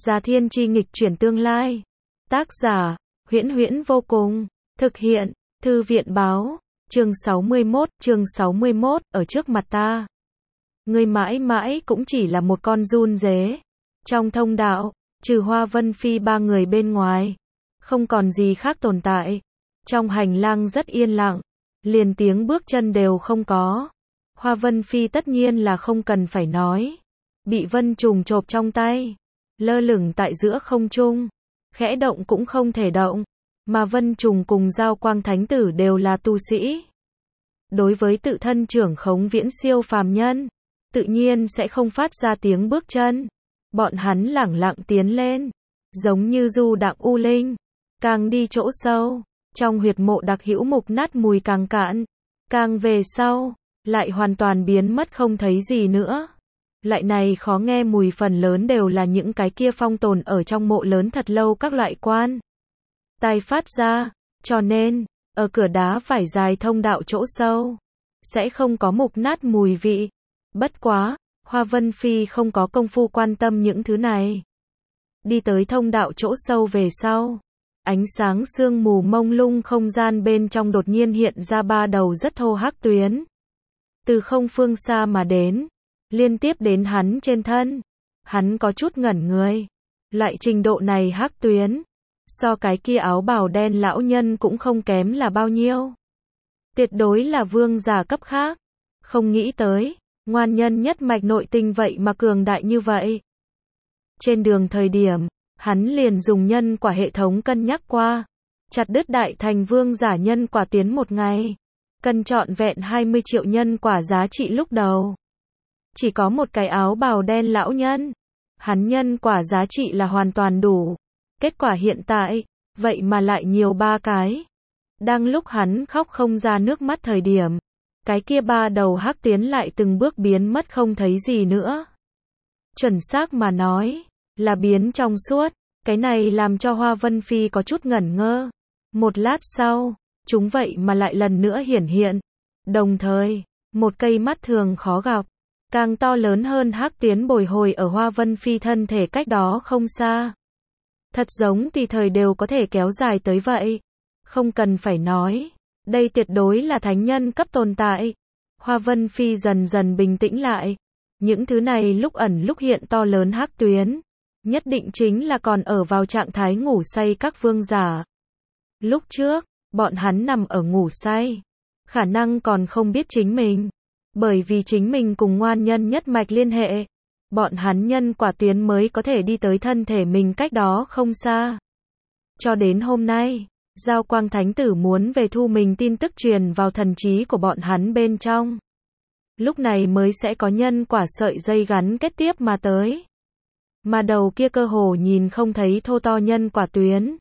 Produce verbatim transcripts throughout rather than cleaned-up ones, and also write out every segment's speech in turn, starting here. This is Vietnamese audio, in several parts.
Gia Thiên Chi nghịch chuyển tương lai. Tác giả, Huyễn Huyễn vô cùng. Thực hiện, Thư viện báo. Chương sáu mươi mốt, chương sáu mươi mốt, ở trước mặt ta. Ngươi mãi mãi cũng chỉ là một con giun dế. Trong thông đạo, trừ Hoa Vân Phi ba người bên ngoài, không còn gì khác tồn tại. Trong hành lang rất yên lặng, liền tiếng bước chân đều không có. Hoa Vân Phi tất nhiên là không cần phải nói. Bị Vân Trùng chộp trong tay, lơ lửng tại giữa không trung, khẽ động cũng không thể động. Mà Vân Trùng cùng Giao Quang Thánh Tử đều là tu sĩ. Đối với tự thân trưởng khống viễn siêu phàm nhân, tự nhiên sẽ không phát ra tiếng bước chân. Bọn hắn lẳng lặng tiến lên, giống như du đạm u linh, càng đi chỗ sâu, trong huyệt mộ đặc hữu mục nát mùi càng cạn, càng về sau, lại hoàn toàn biến mất không thấy gì nữa. Lại này khó nghe mùi phần lớn đều là những cái kia phong tồn ở trong mộ lớn thật lâu các loại quan tài phát ra, cho nên, ở cửa đá phải dài thông đạo chỗ sâu, sẽ không có mục nát mùi vị. Bất quá, Hoa Vân Phi không có công phu quan tâm những thứ này. Đi tới thông đạo chỗ sâu về sau, ánh sáng sương mù mông lung không gian bên trong đột nhiên hiện ra ba đầu rất thô hắc tuyến. Từ không phương xa mà đến, liên tiếp đến hắn trên thân. Hắn có chút ngẩn người. Loại trình độ này hắc tuyến, so cái kia áo bào đen lão nhân cũng không kém là bao nhiêu. Tuyệt đối là vương giả cấp khác. Không nghĩ tới, ngoan nhân nhất mạch nội tình vậy mà cường đại như vậy. Trên đường thời điểm, hắn liền dùng nhân quả hệ thống cân nhắc qua, chặt đứt đại thành vương giả nhân quả tuyến một ngày, cần trọn vẹn hai mươi triệu nhân quả giá trị lúc đầu. Chỉ có một cái áo bào đen lão nhân, hắn nhân quả giá trị là hoàn toàn đủ. Kết quả hiện tại, vậy mà lại nhiều ba cái. Đang lúc hắn khóc không ra nước mắt thời điểm, cái kia ba đầu hắc tuyến lại từng bước biến mất không thấy gì nữa. Chuẩn xác mà nói, là biến trong suốt. Cái này làm cho Hoa Vân Phi có chút ngẩn ngơ. Một lát sau, chúng vậy mà lại lần nữa hiển hiện. Đồng thời, một cây mắt thường khó gặp, càng to lớn hơn hắc tuyến bồi hồi ở Hoa Vân Phi thân thể cách đó không xa. Thật giống tùy thời đều có thể kéo dài tới vậy. Không cần phải nói, đây tuyệt đối là thánh nhân cấp tồn tại. Hoa Vân Phi dần dần bình tĩnh lại. Những thứ này lúc ẩn lúc hiện to lớn hắc tuyến, nhất định chính là còn ở vào trạng thái ngủ say các vương giả. Lúc trước, bọn hắn nằm ở ngủ say, khả năng còn không biết chính mình. Bởi vì chính mình cùng ngoan nhân nhất mạch liên hệ, bọn hắn nhân quả tuyến mới có thể đi tới thân thể mình cách đó không xa. Cho đến hôm nay, Giao Quang Thánh Tử muốn về thu mình tin tức truyền vào thần trí của bọn hắn bên trong. Lúc này mới sẽ có nhân quả sợi dây gắn kết tiếp mà tới. Mà đầu kia cơ hồ nhìn không thấy thô to nhân quả tuyến.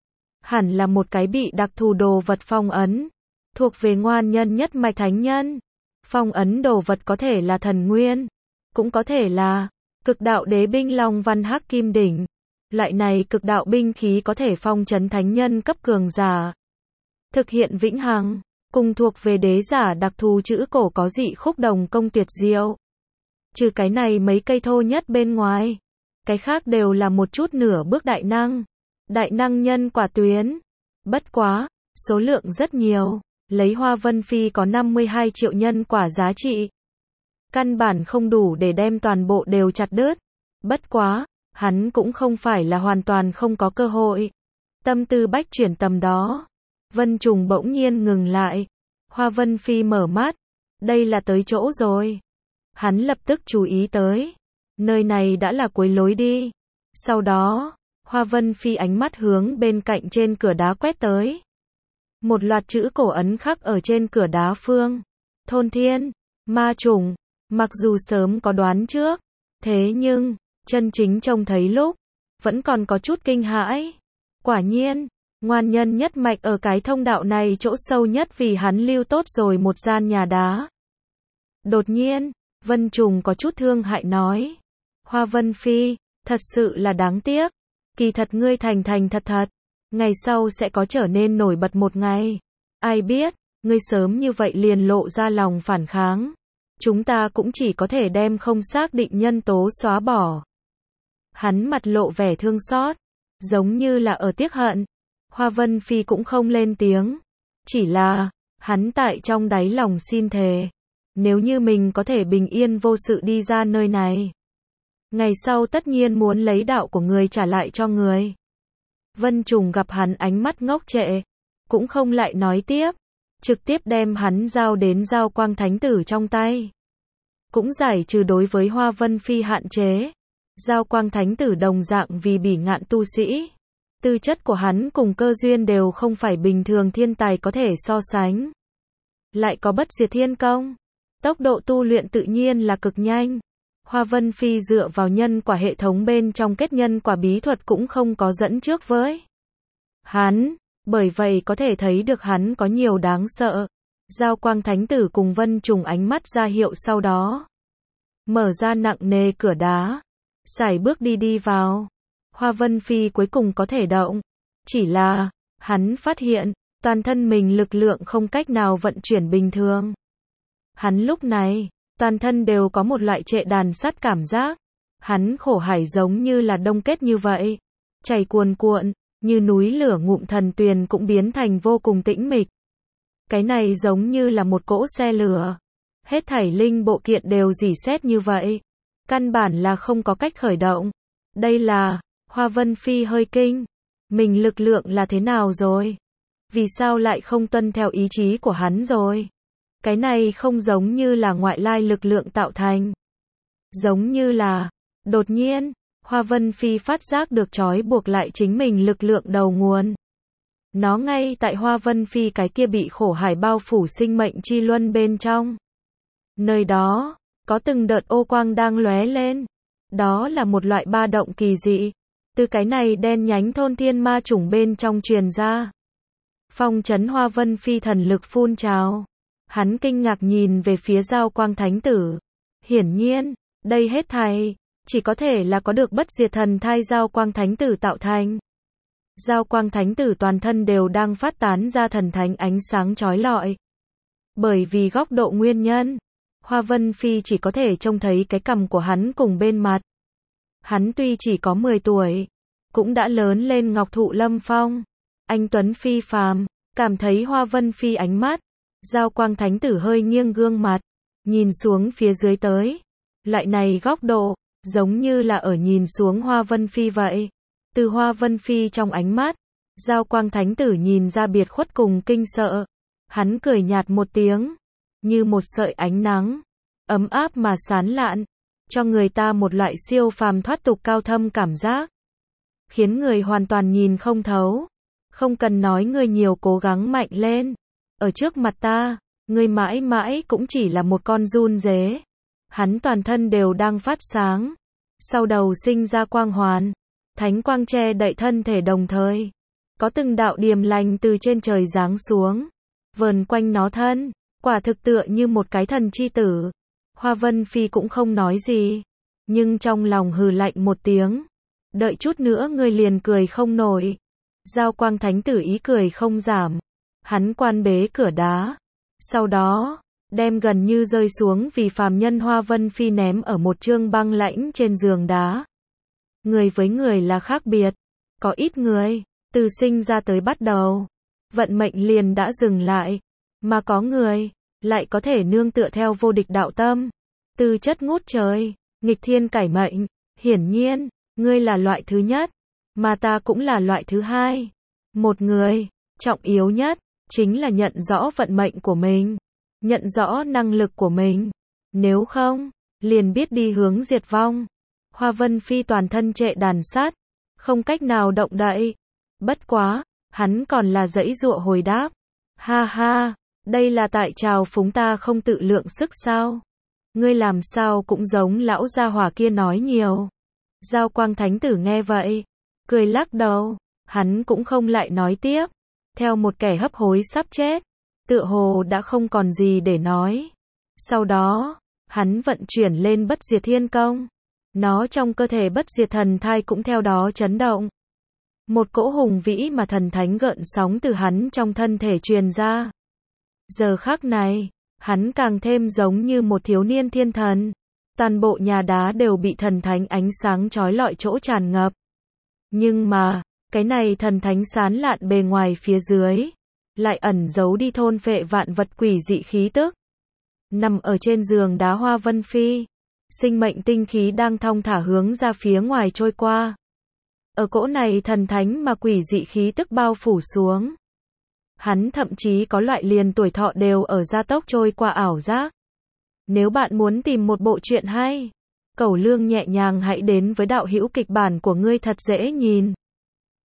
Hẳn là một cái bị đặc thù đồ vật phong ấn, thuộc về ngoan nhân nhất mạch thánh nhân. Phong ấn đồ vật có thể là thần nguyên, cũng có thể là cực đạo đế binh Long Văn Hắc Kim Đỉnh. Loại này cực đạo binh khí có thể phong trấn thánh nhân cấp cường giả, thực hiện vĩnh hằng, cùng thuộc về đế giả đặc thù chữ cổ có dị khúc đồng công tuyệt diệu. Trừ cái này mấy cây thô nhất bên ngoài, cái khác đều là một chút nửa bước đại năng. Đại năng nhân quả tuyến. Bất quá, số lượng rất nhiều. Lấy Hoa Vân Phi có năm mươi hai triệu nhân quả giá trị, căn bản không đủ để đem toàn bộ đều chặt đứt. Bất quá, hắn cũng không phải là hoàn toàn không có cơ hội. Tâm tư bách chuyển tầm đó, Vân Trùng bỗng nhiên ngừng lại. Hoa Vân Phi mở mắt, đây là tới chỗ rồi. Hắn lập tức chú ý tới, nơi này đã là cuối lối đi. Sau đó, Hoa Vân Phi ánh mắt hướng bên cạnh trên cửa đá quét tới. Một loạt chữ cổ ấn khắc ở trên cửa đá phương. Thôn thiên, ma trùng. Mặc dù sớm có đoán trước, thế nhưng, chân chính trông thấy lúc, vẫn còn có chút kinh hãi. Quả nhiên, ngoan nhân nhất mạch ở cái thông đạo này chỗ sâu nhất vì hắn lưu tốt rồi một gian nhà đá. Đột nhiên, Vân Trùng có chút thương hại nói. Hoa Vân Phi, thật sự là đáng tiếc. Kỳ thật ngươi thành thành thật thật, ngày sau sẽ có trở nên nổi bật một ngày. Ai biết, ngươi sớm như vậy liền lộ ra lòng phản kháng. Chúng ta cũng chỉ có thể đem không xác định nhân tố xóa bỏ. Hắn mặt lộ vẻ thương xót, giống như là ở tiếc hận. Hoa Vân Phi cũng không lên tiếng. Chỉ là, hắn tại trong đáy lòng xin thề. Nếu như mình có thể bình yên vô sự đi ra nơi này, ngày sau tất nhiên muốn lấy đạo của người trả lại cho người. Vân Trùng gặp hắn ánh mắt ngốc trệ, cũng không lại nói tiếp, trực tiếp đem hắn giao đến Giao Quang Thánh Tử trong tay. Cũng giải trừ đối với Hoa Vân Phi hạn chế. Giao Quang Thánh Tử đồng dạng vì bỉ ngạn tu sĩ. Tư chất của hắn cùng cơ duyên đều không phải bình thường thiên tài có thể so sánh. Lại có bất diệt thiên công. Tốc độ tu luyện tự nhiên là cực nhanh. Hoa Vân Phi dựa vào nhân quả hệ thống bên trong kết nhân quả bí thuật cũng không có dẫn trước với hắn. Bởi vậy có thể thấy được hắn có nhiều đáng sợ. Giao Quang Thánh Tử cùng Vân Trùng ánh mắt ra hiệu sau đó. Mở ra nặng nề cửa đá. Sải bước đi đi vào. Hoa Vân Phi cuối cùng có thể động. Chỉ là, hắn phát hiện, toàn thân mình lực lượng không cách nào vận chuyển bình thường. Hắn lúc này, toàn thân đều có một loại trệ đàn sắt cảm giác. Hắn khổ hải giống như là đông kết như vậy. Chảy cuồn cuộn, như núi lửa ngụm thần tuyền cũng biến thành vô cùng tĩnh mịch. Cái này giống như là một cỗ xe lửa. Hết thảy linh bộ kiện đều rỉ sét như vậy. Căn bản là không có cách khởi động. Đây là, Hoa Vân Phi hơi kinh. Mình lực lượng là thế nào rồi? Vì sao lại không tuân theo ý chí của hắn rồi? Cái này không giống như là ngoại lai lực lượng tạo thành. Giống như là, đột nhiên, Hoa Vân Phi phát giác được trói buộc lại chính mình lực lượng đầu nguồn. Nó ngay tại Hoa Vân Phi cái kia bị khổ hải bao phủ sinh mệnh chi luân bên trong. Nơi đó, có từng đợt ô quang đang lóe lên. Đó là một loại ba động kỳ dị. Từ cái này đen nhánh thôn thiên ma chủng bên trong truyền ra. Phong trấn Hoa Vân Phi thần lực phun trào. Hắn kinh ngạc nhìn về phía Giao Quang Thánh Tử. Hiển nhiên, đây hết thảy chỉ có thể là có được bất diệt thần thai Giao Quang Thánh Tử tạo thành. Giao Quang Thánh Tử toàn thân đều đang phát tán ra thần thánh ánh sáng chói lọi. Bởi vì góc độ nguyên nhân, Hoa Vân Phi chỉ có thể trông thấy cái cằm của hắn cùng bên mặt. Hắn tuy chỉ có mười tuổi, cũng đã lớn lên ngọc thụ lâm phong. Anh tuấn phi phàm, cảm thấy Hoa Vân Phi ánh mắt. Giao Quang Thánh Tử hơi nghiêng gương mặt, nhìn xuống phía dưới tới. Loại này góc độ, giống như là ở nhìn xuống Hoa Vân Phi vậy. Từ Hoa Vân Phi trong ánh mắt, Giao Quang Thánh Tử nhìn ra biệt khuất cùng kinh sợ. Hắn cười nhạt một tiếng, như một sợi ánh nắng, ấm áp mà sán lạn, cho người ta một loại siêu phàm thoát tục cao thâm cảm giác. Khiến người hoàn toàn nhìn không thấu. Không cần nói ngươi nhiều cố gắng mạnh lên. Ở trước mặt ta, ngươi mãi mãi cũng chỉ là một con giun dế. Hắn toàn thân đều đang phát sáng. Sau đầu sinh ra quang hoàn. Thánh quang che đậy thân thể đồng thời. Có từng đạo điềm lành từ trên trời giáng xuống. Vờn quanh nó thân. Quả thực tựa như một cái thần chi tử. Hoa Vân Phi cũng không nói gì. Nhưng trong lòng hừ lạnh một tiếng. Đợi chút nữa ngươi liền cười không nổi. Giao Quang Thánh Tử ý cười không giảm. Hắn quan bế cửa đá. Sau đó, đem gần như rơi xuống vì phàm nhân Hoa Vân Phi ném ở một chương băng lãnh trên giường đá. Người với người là khác biệt. Có ít người, từ sinh ra tới bắt đầu, vận mệnh liền đã dừng lại. Mà có người, lại có thể nương tựa theo vô địch đạo tâm. Tư chất ngút trời, nghịch thiên cải mệnh. Hiển nhiên, ngươi là loại thứ nhất, mà ta cũng là loại thứ hai. Một người, trọng yếu nhất, chính là nhận rõ vận mệnh của mình. Nhận rõ năng lực của mình. Nếu không, liền biết đi hướng diệt vong. Hoa Vân Phi toàn thân trệ đàn sắt, không cách nào động đậy. Bất quá, hắn còn là giãy giụa hồi đáp. Ha ha, đây là tại trào phúng ta không tự lượng sức sao? Ngươi làm sao cũng giống lão gia hỏa kia nói nhiều. Giao Quang Thánh Tử nghe vậy, cười lắc đầu, hắn cũng không lại nói tiếp. Theo một kẻ hấp hối sắp chết, tựa hồ đã không còn gì để nói. Sau đó, hắn vận chuyển lên bất diệt thiên công. Nó trong cơ thể bất diệt thần thai cũng theo đó chấn động. Một cỗ hùng vĩ mà thần thánh gợn sóng từ hắn trong thân thể truyền ra. Giờ khắc này, hắn càng thêm giống như một thiếu niên thiên thần. Toàn bộ nhà đá đều bị thần thánh ánh sáng chói lọi chỗ tràn ngập. Nhưng mà, cái này thần thánh sán lạn bề ngoài phía dưới, lại ẩn giấu đi thôn phệ vạn vật quỷ dị khí tức. Nằm ở trên giường đá Hoa Vân Phi, sinh mệnh tinh khí đang thong thả hướng ra phía ngoài trôi qua. Ở cỗ này thần thánh mà quỷ dị khí tức bao phủ xuống. Hắn thậm chí có loại liền tuổi thọ đều ở gia tốc trôi qua ảo giác. Nếu bạn muốn tìm một bộ truyện hay, Cẩu Lương nhẹ nhàng hãy đến với đạo hữu kịch bản của ngươi thật dễ nhìn.